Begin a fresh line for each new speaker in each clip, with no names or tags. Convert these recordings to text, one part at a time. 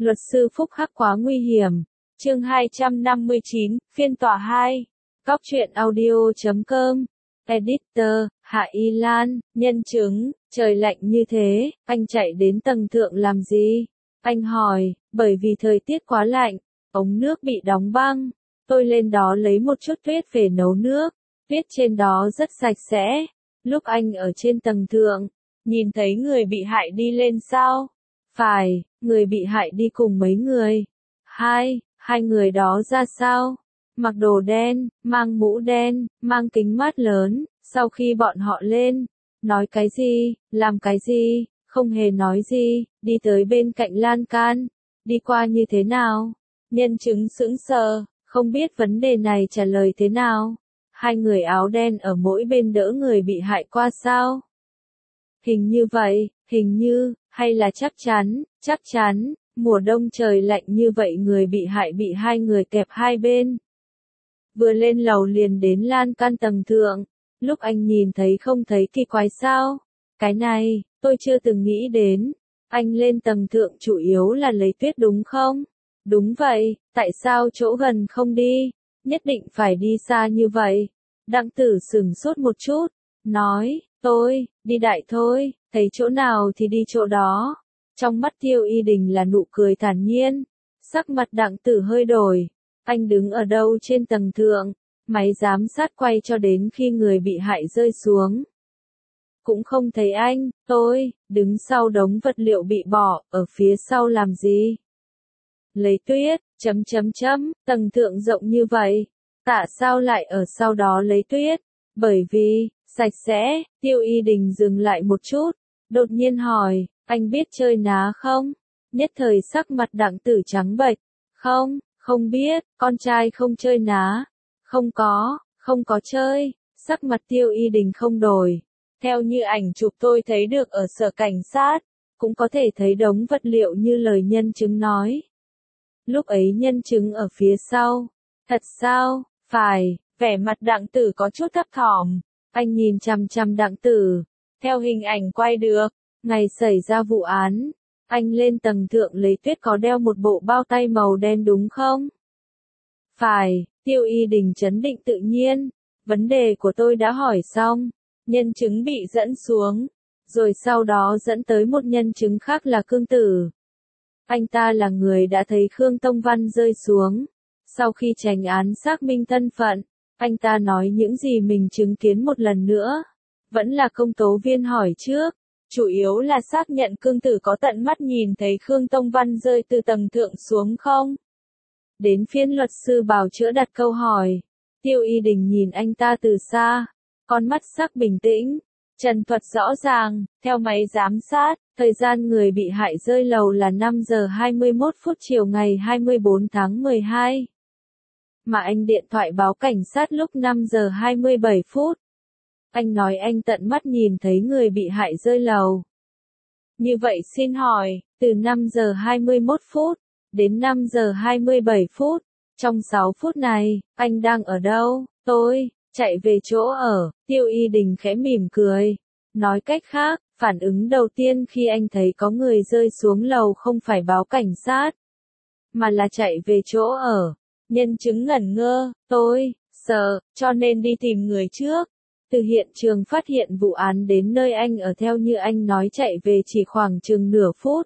Luật sư Phúc Hắc quá nguy hiểm. Chương 259, phiên tòa 2. Cóc truyện audio.com. Editor, Hạ Y Lan, nhân chứng, trời lạnh như thế, anh chạy đến tầng thượng làm gì? Anh hỏi, bởi vì thời tiết quá lạnh, ống nước bị đóng băng. Tôi lên đó lấy một chút tuyết về nấu nước, tuyết trên đó rất sạch sẽ. Lúc anh ở trên tầng thượng, nhìn thấy người bị hại đi lên sao? Phải, người bị hại đi cùng mấy người. Hai người đó ra sao? Mặc đồ đen, mang mũ đen, mang kính mát lớn. Sau khi bọn họ lên, nói cái gì, làm cái gì, không hề nói gì, đi tới bên cạnh lan can, đi qua như thế nào? Nhân chứng sững sờ, không biết vấn đề này trả lời thế nào. Hai người áo đen ở mỗi bên đỡ người bị hại qua sao? Hình như vậy, hình như, hay là chắc chắn, mùa đông trời lạnh như vậy người bị hại bị hai người kẹp hai bên. Vừa lên lầu liền đến lan can tầng thượng, lúc anh nhìn thấy không thấy kỳ quái sao? Cái này, tôi chưa từng nghĩ đến. Anh lên tầng thượng chủ yếu là lấy tuyết đúng không? Đúng vậy, tại sao chỗ gần không đi? Nhất định phải đi xa như vậy. Đặng Tử sửng sốt một chút, nói, tôi, đi đại thôi, thấy chỗ nào thì đi chỗ đó. Trong mắt Tiêu Y Đình là nụ cười thản nhiên, sắc mặt Đặng Tử hơi đổi. Anh đứng ở đâu trên tầng thượng, máy giám sát quay cho đến khi người bị hại rơi xuống. Cũng không thấy anh, tôi, đứng sau đống vật liệu bị bỏ, ở phía sau làm gì? Lấy tuyết, tầng thượng rộng như vậy, tại sao lại ở sau đó lấy tuyết? Bởi vì, sạch sẽ, Tiêu Y Đình dừng lại một chút, đột nhiên hỏi, anh biết chơi ná không? Nhất thời sắc mặt Đặng Tử trắng bệch, không biết, con trai không chơi ná. Không có chơi, sắc mặt Tiêu Y Đình không đổi. Theo như ảnh chụp tôi thấy được ở sở cảnh sát, cũng có thể thấy đống vật liệu như lời nhân chứng nói. Lúc ấy nhân chứng ở phía sau. Thật sao? Phải, vẻ mặt Đặng Tử có chút thấp thỏm. Anh nhìn chằm chằm Đặng Tử. Theo hình ảnh quay được, ngày xảy ra vụ án, anh lên tầng thượng lấy tuyết có đeo một bộ bao tay màu đen đúng không? Phải, Tiêu Y Đình trấn định tự nhiên. Vấn đề của tôi đã hỏi xong. Nhân chứng bị dẫn xuống, rồi sau đó dẫn tới một nhân chứng khác là Cương Tử. Anh ta là người đã thấy Khương Tông Văn rơi xuống. Sau khi chánh án xác minh thân phận, anh ta nói những gì mình chứng kiến một lần nữa. Vẫn là công tố viên hỏi trước, chủ yếu là xác nhận Cương Tử có tận mắt nhìn thấy Khương Tông Văn rơi từ tầng thượng xuống không? Đến phiên luật sư bào chữa đặt câu hỏi. Tiêu Y Đình nhìn anh ta từ xa, con mắt sắc bình tĩnh, trần thuật rõ ràng, theo máy giám sát, thời gian người bị hại rơi lầu là 5 giờ 21 phút chiều ngày 24 tháng 12. Mà anh điện thoại báo cảnh sát lúc 5 giờ 27 phút. Anh nói anh tận mắt nhìn thấy người bị hại rơi lầu. Như vậy xin hỏi, từ 5 giờ 21 phút, đến 5 giờ 27 phút, trong 6 phút này, anh đang ở đâu? Tôi chạy về chỗ ở. Tiêu Y Đình khẽ mỉm cười. Nói cách khác, phản ứng đầu tiên khi anh thấy có người rơi xuống lầu không phải báo cảnh sát, mà là chạy về chỗ ở. Nhân chứng ngẩn ngơ, tôi sợ, cho nên đi tìm người trước. Từ hiện trường phát hiện vụ án đến nơi anh ở theo như anh nói chạy về chỉ khoảng chừng nửa phút.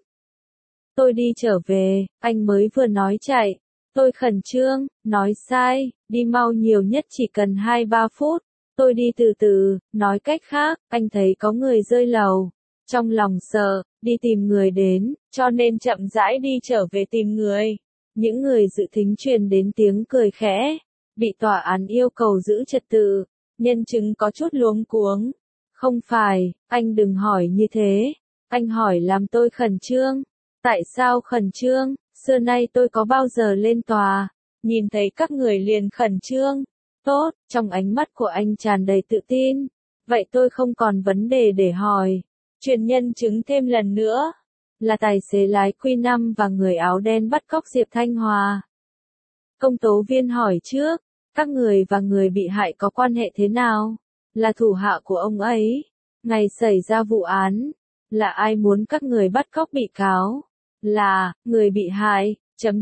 Tôi đi trở về, anh mới vừa nói chạy. Tôi khẩn trương, nói sai, đi mau nhiều nhất chỉ cần 2-3 phút. Tôi đi từ từ, nói cách khác, anh thấy có người rơi lầu. Trong lòng sợ, đi tìm người đến, cho nên chậm rãi đi trở về tìm người. Những người dự thính truyền đến tiếng cười khẽ. Bị tòa án yêu cầu giữ trật tự. Nhân chứng có chút luống cuống. Không phải, anh đừng hỏi như thế. Anh hỏi làm tôi khẩn trương. Tại sao khẩn trương? Xưa nay tôi có bao giờ lên tòa, nhìn thấy các người liền khẩn trương. Tốt, trong ánh mắt của anh tràn đầy tự tin. Vậy tôi không còn vấn đề để hỏi. Truyền nhân chứng thêm lần nữa. Là tài xế lái Q5 và người áo đen bắt cóc Diệp Thanh Hòa. Công tố viên hỏi trước, các người và người bị hại có quan hệ thế nào? Là thủ hạ của ông ấy. Ngày xảy ra vụ án, là ai muốn các người bắt cóc bị cáo? là, người bị hại,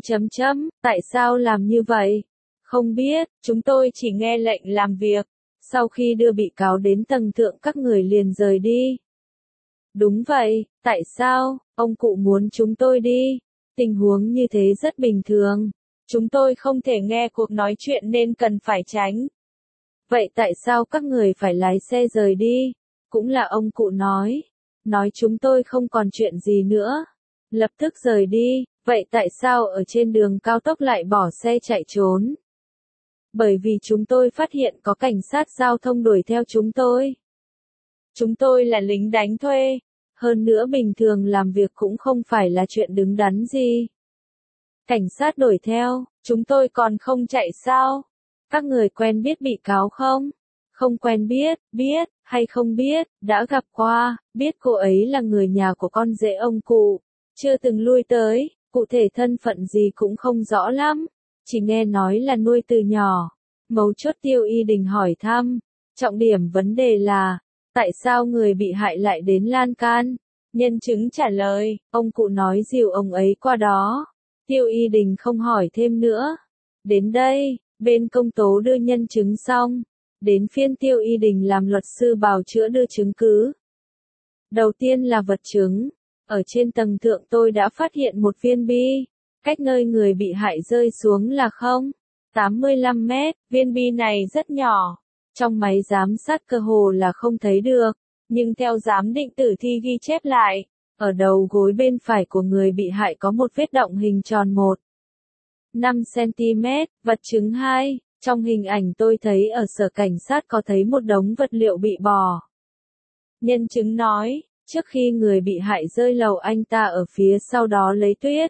tại sao làm như vậy? Không biết, chúng tôi chỉ nghe lệnh làm việc. Sau khi đưa bị cáo đến tầng thượng các người liền rời đi. Đúng vậy, tại sao, ông cụ muốn chúng tôi đi? Tình huống như thế rất bình thường. Chúng tôi không thể nghe cuộc nói chuyện nên cần phải tránh. Vậy tại sao các người phải lái xe rời đi? Cũng là ông cụ nói chúng tôi không còn chuyện gì nữa. Lập tức rời đi, vậy tại sao ở trên đường cao tốc lại bỏ xe chạy trốn? Bởi vì chúng tôi phát hiện có cảnh sát giao thông đuổi theo chúng tôi. Chúng tôi là lính đánh thuê. Hơn nữa bình thường làm việc cũng không phải là chuyện đứng đắn gì. Cảnh sát đuổi theo, chúng tôi còn không chạy sao? Các người quen biết bị cáo không? Không quen biết hay không biết, đã gặp qua, biết cô ấy là người nhà của con rể ông cụ. Chưa từng lui tới, cụ thể thân phận gì cũng không rõ lắm. Chỉ nghe nói là nuôi từ nhỏ. Mấu chốt Tiêu Y Đình hỏi thăm. Trọng điểm vấn đề là, tại sao người bị hại lại đến lan can? Nhân chứng trả lời, ông cụ nói dìu ông ấy qua đó. Tiêu Y Đình không hỏi thêm nữa. Đến đây, bên công tố đưa nhân chứng xong. Đến phiên Tiêu Y Đình làm luật sư bào chữa đưa chứng cứ. Đầu tiên là vật chứng. Ở trên tầng thượng tôi đã phát hiện một viên bi. Cách nơi người bị hại rơi xuống là 0,85 mét. Viên bi này rất nhỏ. Trong máy giám sát cơ hồ là không thấy được. Nhưng theo giám định tử thi ghi chép lại, ở đầu gối bên phải của người bị hại có một vết động hình tròn 1,5 cm. Vật chứng 2. Trong hình ảnh tôi thấy ở sở cảnh sát có thấy một đống vật liệu bị bỏ. Nhân chứng nói, trước khi người bị hại rơi lầu anh ta ở phía sau đó lấy tuyết.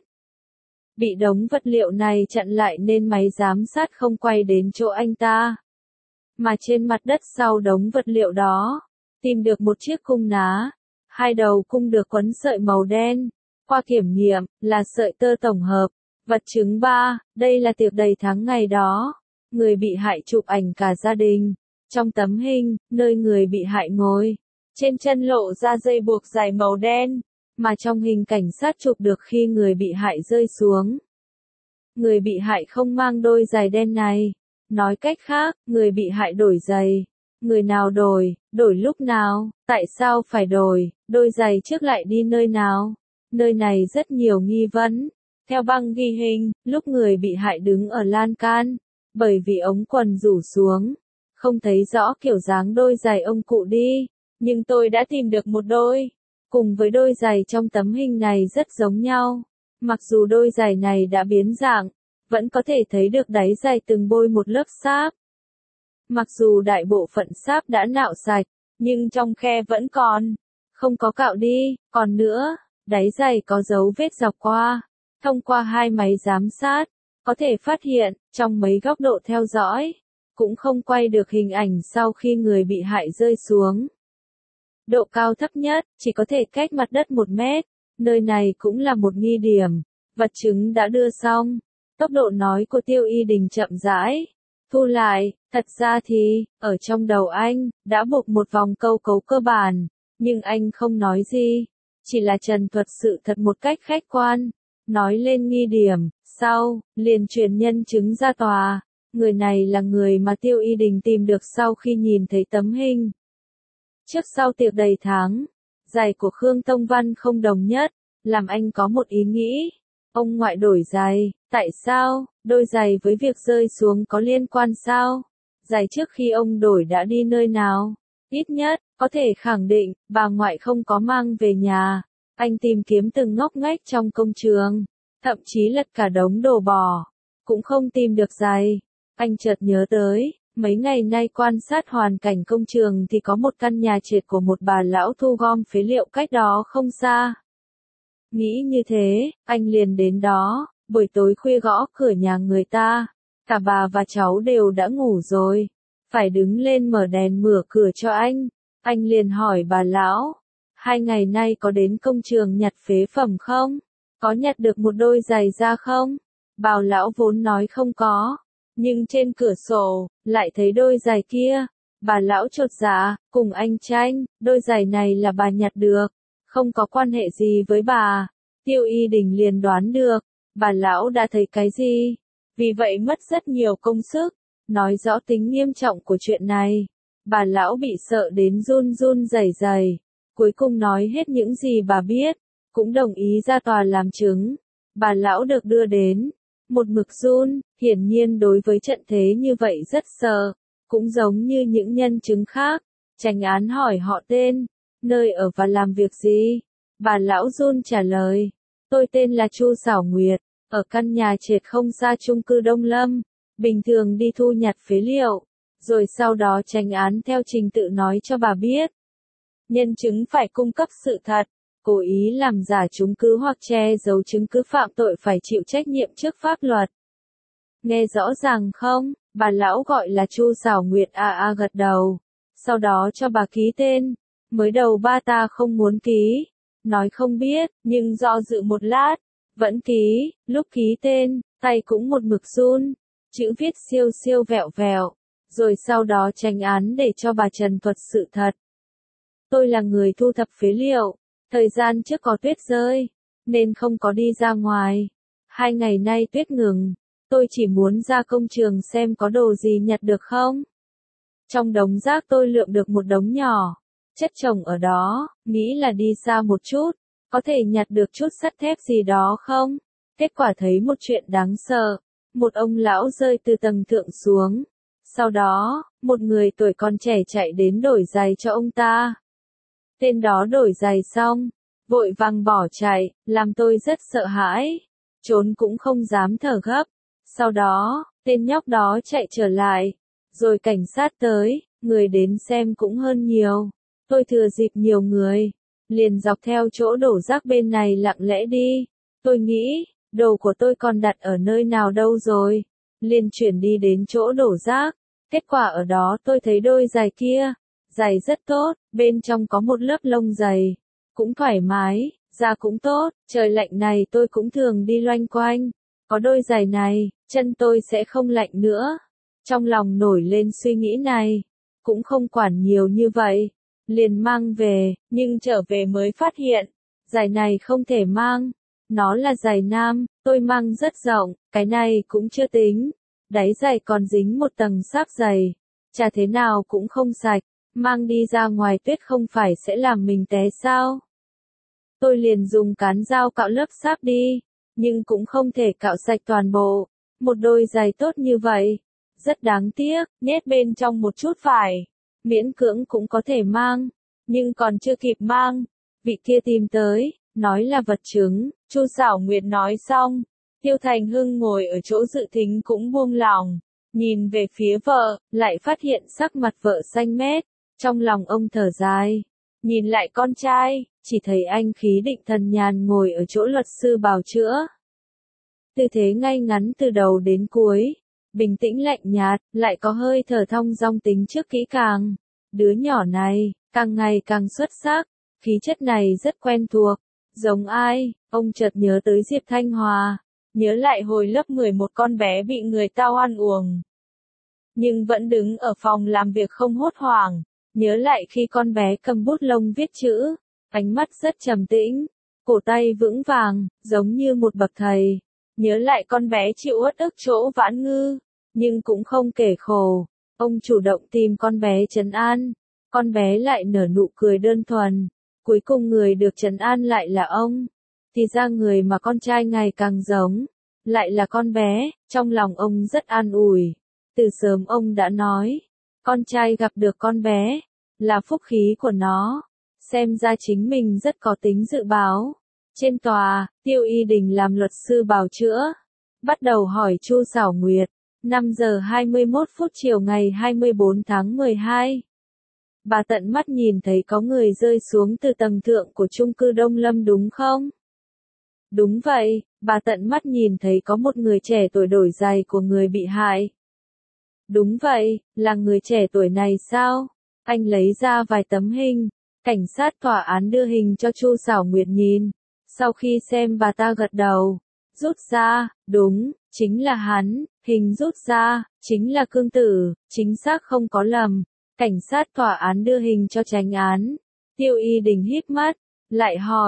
Bị đống vật liệu này chặn lại nên máy giám sát không quay đến chỗ anh ta. Mà trên mặt đất sau đống vật liệu đó, tìm được một chiếc cung ná. Hai đầu cung được quấn sợi màu đen. Qua kiểm nghiệm, là sợi tơ tổng hợp. Vật chứng 3, đây là tiệc đầy tháng ngày đó. Người bị hại chụp ảnh cả gia đình. Trong tấm hình, nơi người bị hại ngồi, trên chân lộ ra dây buộc dài màu đen, mà trong hình cảnh sát chụp được khi người bị hại rơi xuống. Người bị hại không mang đôi giày đen này. Nói cách khác, người bị hại đổi giày. Người nào đổi lúc nào, tại sao phải đổi, đôi giày trước lại đi nơi nào? Nơi này rất nhiều nghi vấn. Theo băng ghi hình, lúc người bị hại đứng ở lan can, bởi vì ống quần rủ xuống, không thấy rõ kiểu dáng đôi giày ông cụ đi, nhưng tôi đã tìm được một đôi, cùng với đôi giày trong tấm hình này rất giống nhau. Mặc dù đôi giày này đã biến dạng, vẫn có thể thấy được đáy giày từng bôi một lớp sáp. Mặc dù đại bộ phận sáp đã nạo sạch, nhưng trong khe vẫn còn, không có cạo đi. Còn nữa, đáy giày có dấu vết dọc qua. Thông qua hai máy giám sát, có thể phát hiện, trong mấy góc độ theo dõi, cũng không quay được hình ảnh sau khi người bị hại rơi xuống. Độ cao thấp nhất, chỉ có thể cách mặt đất 1 mét. Nơi này cũng là một nghi điểm. Vật chứng đã đưa xong. Tốc độ nói của Tiêu Y Đình chậm rãi. Thu lại, thật ra thì, ở trong đầu anh, đã buộc một vòng câu cấu cơ bản. Nhưng anh không nói gì. Chỉ là trần thuật sự thật một cách khách quan. Nói lên nghi điểm, sau, liền truyền nhân chứng ra tòa. Người này là người mà Tiêu Y Đình tìm được sau khi nhìn thấy tấm hình. Trước sau tiệc đầy tháng, giày của Khương Tông Văn không đồng nhất, làm anh có một ý nghĩ. Ông ngoại đổi giày, tại sao? Đôi giày với việc rơi xuống có liên quan sao? Giày trước khi ông đổi đã đi nơi nào? Ít nhất, có thể khẳng định, bà ngoại không có mang về nhà. Anh tìm kiếm từng ngóc ngách trong công trường, thậm chí lật cả đống đồ bỏ, cũng không tìm được giày. Anh chợt nhớ tới, mấy ngày nay quan sát hoàn cảnh công trường thì có một căn nhà trệt của một bà lão thu gom phế liệu cách đó không xa. Nghĩ như thế, anh liền đến đó, buổi tối khuya gõ cửa nhà người ta. Cả bà và cháu đều đã ngủ rồi. Phải đứng lên mở đèn mở cửa cho anh. Anh liền hỏi bà lão, 2 ngày nay có đến công trường nhặt phế phẩm không? Có nhặt được một đôi giày ra không? Bà lão vốn nói không có. Nhưng trên cửa sổ, lại thấy đôi giày kia. Bà lão chột dạ, cùng anh tranh, đôi giày này là bà nhặt được. Không có quan hệ gì với bà. Tiêu Y Đình liền đoán được, bà lão đã thấy cái gì, vì vậy mất rất nhiều công sức, nói rõ tính nghiêm trọng của chuyện này. Bà lão bị sợ đến run run rẩy rẩy, cuối cùng nói hết những gì bà biết, cũng đồng ý ra tòa làm chứng. Bà lão được đưa đến, một mực run, hiển nhiên đối với trận thế như vậy rất sợ, cũng giống như những nhân chứng khác. Chánh án hỏi họ tên, nơi ở và làm việc gì. Bà lão run trả lời, tôi tên là Chu Xảo Nguyệt, ở căn nhà trệt không xa chung cư Đông Lâm, bình thường đi thu nhặt phế liệu, rồi sau đó chánh án theo trình tự nói cho bà biết. Nhân chứng phải cung cấp sự thật, cố ý làm giả chứng cứ hoặc che giấu chứng cứ phạm tội phải chịu trách nhiệm trước pháp luật. Nghe rõ ràng không? Bà lão gọi là Chu Xảo Nguyệt gật đầu, sau đó cho bà ký tên. Mới đầu ba ta không muốn ký, nói không biết, nhưng do dự một lát, vẫn ký. Lúc ký tên, tay cũng một mực run, chữ viết siêu siêu vẹo vẹo, rồi sau đó chánh án để cho bà trần thuật sự thật. Tôi là người thu thập phế liệu, thời gian trước có tuyết rơi, nên không có đi ra ngoài. 2 ngày nay tuyết ngừng, tôi chỉ muốn ra công trường xem có đồ gì nhặt được không. Trong đống rác tôi lượm được một đống nhỏ, chất chồng ở đó, nghĩ là đi xa một chút, có thể nhặt được chút sắt thép gì đó không? Kết quả thấy một chuyện đáng sợ, một ông lão rơi từ tầng thượng xuống. Sau đó, một người tuổi còn trẻ chạy đến đổi giày cho ông ta. Tên đó đổi giày xong, vội vàng bỏ chạy, làm tôi rất sợ hãi, trốn cũng không dám thở gấp. Sau đó, tên nhóc đó chạy trở lại, rồi cảnh sát tới, người đến xem cũng hơn nhiều. Tôi thừa dịp nhiều người, liền dọc theo chỗ đổ rác bên này lặng lẽ đi. Tôi nghĩ, đồ của tôi còn đặt ở nơi nào đâu rồi, liền chuyển đi đến chỗ đổ rác. Kết quả ở đó tôi thấy đôi giày kia, giày rất tốt, bên trong có một lớp lông dày, cũng thoải mái, da cũng tốt, trời lạnh này tôi cũng thường đi loanh quanh. Có đôi giày này, chân tôi sẽ không lạnh nữa. Trong lòng nổi lên suy nghĩ này, cũng không quản nhiều như vậy, liền mang về, nhưng trở về mới phát hiện, giày này không thể mang, nó là giày nam, tôi mang rất rộng, cái này cũng chưa tính, đáy giày còn dính một tầng sáp giày, chả thế nào cũng không sạch, mang đi ra ngoài tuyết không phải sẽ làm mình té sao? Tôi liền dùng cán dao cạo lớp sáp đi, nhưng cũng không thể cạo sạch toàn bộ. Một đôi giày tốt như vậy, rất đáng tiếc, nhét bên trong một chút vải, miễn cưỡng cũng có thể mang, nhưng còn chưa kịp mang, vị kia tìm tới, nói là vật chứng. Chu Xảo Nguyệt nói xong, Tiêu Thành Hưng ngồi ở chỗ dự thính cũng buông lòng, nhìn về phía vợ, lại phát hiện sắc mặt vợ xanh mét, trong lòng ông thở dài, nhìn lại con trai, chỉ thấy anh khí định thần nhàn ngồi ở chỗ luật sư bào chữa. Tư thế ngay ngắn từ đầu đến cuối, bình tĩnh lạnh nhạt, lại có hơi thở thong dong tính trước kỹ càng. Đứa nhỏ này, càng ngày càng xuất sắc, khí chất này rất quen thuộc, giống ai, ông chợt nhớ tới Diệp Thanh Hòa, nhớ lại hồi lớp 11 con bé bị người ta oan uổng. Nhưng vẫn đứng ở phòng làm việc không hốt hoảng, nhớ lại khi con bé cầm bút lông viết chữ, ánh mắt rất trầm tĩnh, cổ tay vững vàng, giống như một bậc thầy. Nhớ lại con bé chịu uất ức chỗ Vãn Ngư, nhưng cũng không kể khổ. Ông chủ động tìm con bé trấn an, con bé lại nở nụ cười đơn thuần. Cuối cùng người được trấn an lại là ông. Thì ra người mà con trai ngày càng giống, lại là con bé, trong lòng ông rất an ủi. Từ sớm ông đã nói, con trai gặp được con bé, là phúc khí của nó. Xem ra chính mình rất có tính dự báo. Trên tòa, Tiêu Y Đình làm luật sư bào chữa, bắt đầu hỏi Chu Xảo Nguyệt. 5 giờ 21 phút chiều ngày 24 tháng 12. Bà tận mắt nhìn thấy có người rơi xuống từ tầng thượng của chung cư Đông Lâm đúng không? Đúng vậy, bà tận mắt nhìn thấy có một người trẻ tuổi đổi giày của người bị hại. Đúng vậy, là người trẻ tuổi này sao? Anh lấy ra vài tấm hình, cảnh sát tòa án đưa hình cho Chu Xảo Nguyệt nhìn. Sau khi xem bà ta gật đầu, rút ra, đúng, chính là hắn, hình rút ra, chính là Cương Tử, chính xác không có lầm. Cảnh sát tòa án đưa hình cho chánh án. Tiêu Y Đình híp mắt, lại hỏi,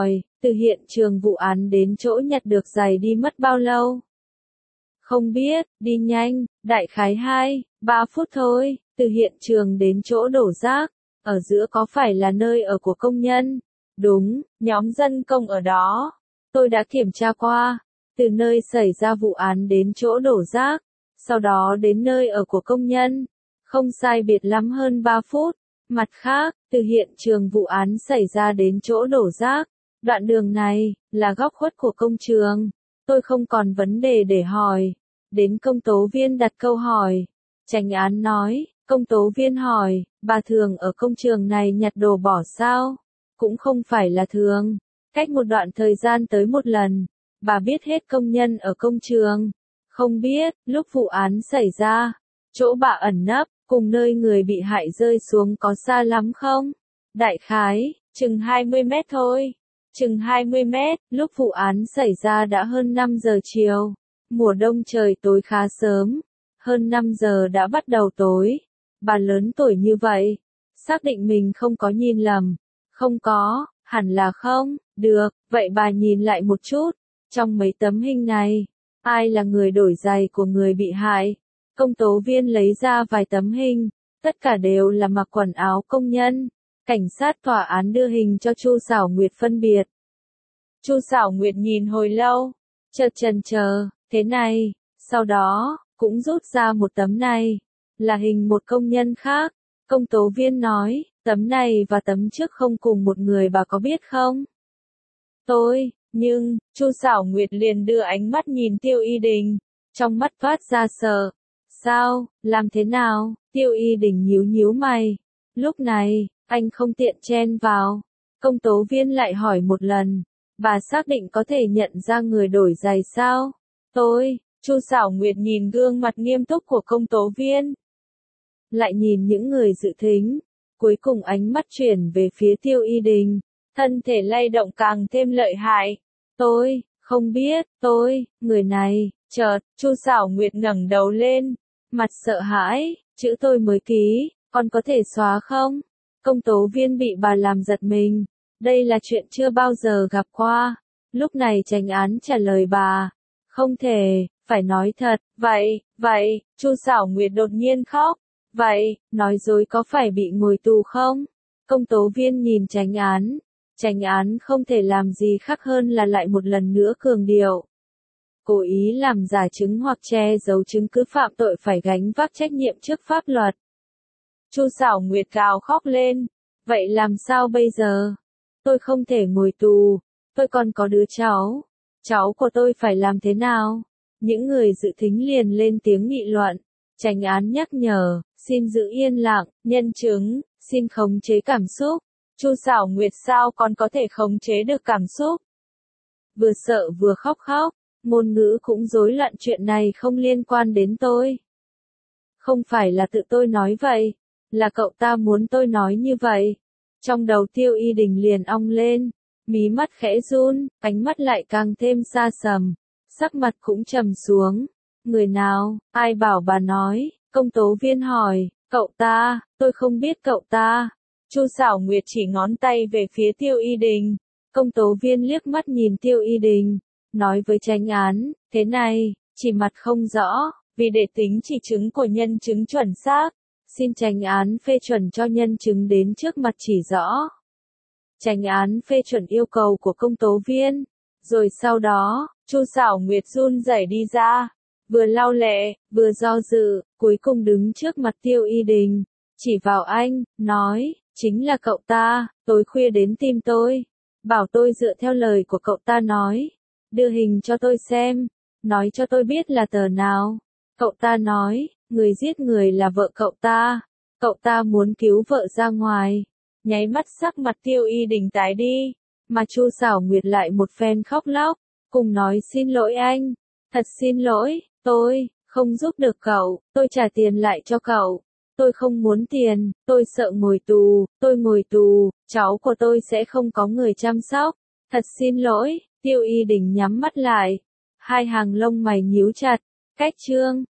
Từ hiện trường vụ án đến chỗ nhặt được giày đi mất bao lâu? Không biết, đi nhanh, đại khái 2-3 phút thôi. Từ hiện trường đến chỗ đổ rác, ở giữa có phải là nơi ở của công nhân? Đúng, nhóm dân công ở đó. Tôi đã kiểm tra qua. Từ nơi xảy ra vụ án đến chỗ đổ rác, sau đó đến nơi ở của công nhân. Không sai biệt lắm hơn 3 phút. Mặt khác, từ hiện trường vụ án xảy ra đến chỗ đổ rác, đoạn đường này, là góc khuất của công trường. Tôi không còn vấn đề để hỏi. Đến công tố viên đặt câu hỏi. Chánh án nói, công tố viên hỏi, bà thường ở công trường này nhặt đồ bỏ sao? Cũng không phải là thường. Cách một đoạn thời gian tới một lần. Bà biết hết công nhân ở công trường. Không biết, lúc vụ án xảy ra, chỗ bà ẩn nấp, cùng nơi người bị hại rơi xuống có xa lắm không? Đại khái, chừng 20 mét thôi. Chừng 20 mét, lúc vụ án xảy ra đã hơn 5 giờ chiều. Mùa đông trời tối khá sớm. Hơn 5 giờ đã bắt đầu tối. Bà lớn tuổi như vậy. Xác định mình không có nhìn lầm. Không có, hẳn là không. Được, vậy bà nhìn lại một chút. Trong mấy tấm hình này, ai là người đổi giày của người bị hại? Công tố viên lấy ra vài tấm hình. Tất cả đều là mặc quần áo công nhân. Cảnh sát tòa án đưa hình cho Chu Sảo Nguyệt phân biệt. Chu Sảo Nguyệt nhìn hồi lâu, chợt chần chờ, thế này, sau đó, cũng rút ra một tấm này, là hình một công nhân khác. Công tố viên nói, tấm này và tấm trước không cùng một người, bà có biết không? Nhưng, Chu Sảo Nguyệt liền đưa ánh mắt nhìn Tiêu Y Đình, trong mắt toát ra sợ. Sao, làm thế nào? Tiêu Y Đình nhíu nhíu mày. Lúc này, anh không tiện chen vào. Công tố viên lại hỏi một lần. Bà xác định có thể nhận ra người đổi giày sao? Chu Sảo Nguyệt nhìn gương mặt nghiêm túc của công tố viên. Lại nhìn những người dự thính. Cuối cùng ánh mắt chuyển về phía Tiêu Y Đình. Thân thể lay động càng thêm lợi hại. Tôi, không biết, người này, chợt, Chu Sảo Nguyệt ngẩng đầu lên. Mặt sợ hãi, chữ tôi mới ký, con có thể xóa không? Công tố viên bị bà làm giật mình. Đây là chuyện chưa bao giờ gặp qua. Lúc này chánh án trả lời bà. Không thể, phải nói thật. Vậy, Chu Sảo Nguyệt đột nhiên khóc. Vậy, nói dối có phải bị ngồi tù không? Công tố viên nhìn chánh án. Chánh án không thể làm gì khác hơn là lại một lần nữa cường điệu. Cố ý làm giả chứng hoặc che giấu chứng cứ phạm tội phải gánh vác trách nhiệm trước pháp luật. Chu Sảo Nguyệt gào khóc lên. Vậy làm sao bây giờ? Tôi không thể ngồi tù. Tôi còn có đứa cháu. Cháu của tôi phải làm thế nào? Những người dự thính liền lên tiếng nghị luận. Chánh án nhắc nhở, xin giữ yên lặng, nhân chứng, xin khống chế cảm xúc. Chu Sảo Nguyệt sao con có thể khống chế được cảm xúc? Vừa sợ vừa khóc. Ngôn ngữ cũng rối loạn, chuyện này không liên quan đến tôi. Không phải là tự tôi nói vậy, là cậu ta muốn tôi nói như vậy. Trong đầu Tiêu Y Đình liền ong lên, mí mắt khẽ run, ánh mắt lại càng thêm xa sầm, sắc mặt cũng trầm xuống. Người nào, ai bảo bà nói? Công tố viên hỏi. Cậu ta, tôi không biết cậu ta. Chu Sảo Nguyệt chỉ ngón tay về phía Tiêu Y Đình. Công tố viên liếc mắt nhìn Tiêu Y Đình, nói với chánh án, thế này, chỉ mặt không rõ, vì để tính chỉ chứng của nhân chứng chuẩn xác, xin chánh án phê chuẩn cho nhân chứng đến trước mặt chỉ rõ. Chánh án phê chuẩn yêu cầu của công tố viên, rồi sau đó, Chu Sảo Nguyệt run rẩy đi ra, vừa lau lệ, vừa do dự, cuối cùng đứng trước mặt Tiêu Y Đình, chỉ vào anh, nói, chính là cậu ta, tối khuya đến tìm tôi, bảo tôi dựa theo lời của cậu ta nói, đưa hình cho tôi xem, nói cho tôi biết là tờ nào. Cậu ta nói, người giết người là vợ cậu ta muốn cứu vợ ra ngoài. Nháy mắt sắc mặt Tiêu Y Đình tái đi, mà Chu Sảo Nguyệt lại một phen khóc lóc, cùng nói xin lỗi anh, thật xin lỗi, tôi không giúp được cậu, tôi trả tiền lại cho cậu. Tôi không muốn tiền, tôi sợ ngồi tù, tôi ngồi tù, cháu của tôi sẽ không có người chăm sóc. Thật xin lỗi. Tiêu Y Đình nhắm mắt lại, hai hàng lông mày nhíu chặt. Cách chương